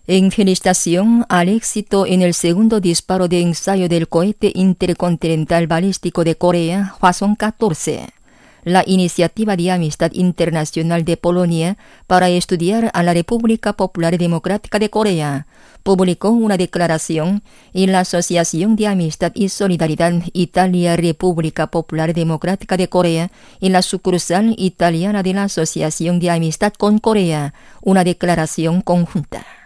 En felicitación al éxito en el segundo disparo de ensayo del cohete intercontinental balístico de Corea, Hwasong-14, la Iniciativa de Amistad Internacional de Polonia para estudiar a la República Popular Democrática de Corea publicó una declaración en la Asociación de Amistad y Solidaridad Italia-República Popular Democrática de Corea en la sucursal italiana de la Asociación de Amistad con Corea, una declaración conjunta.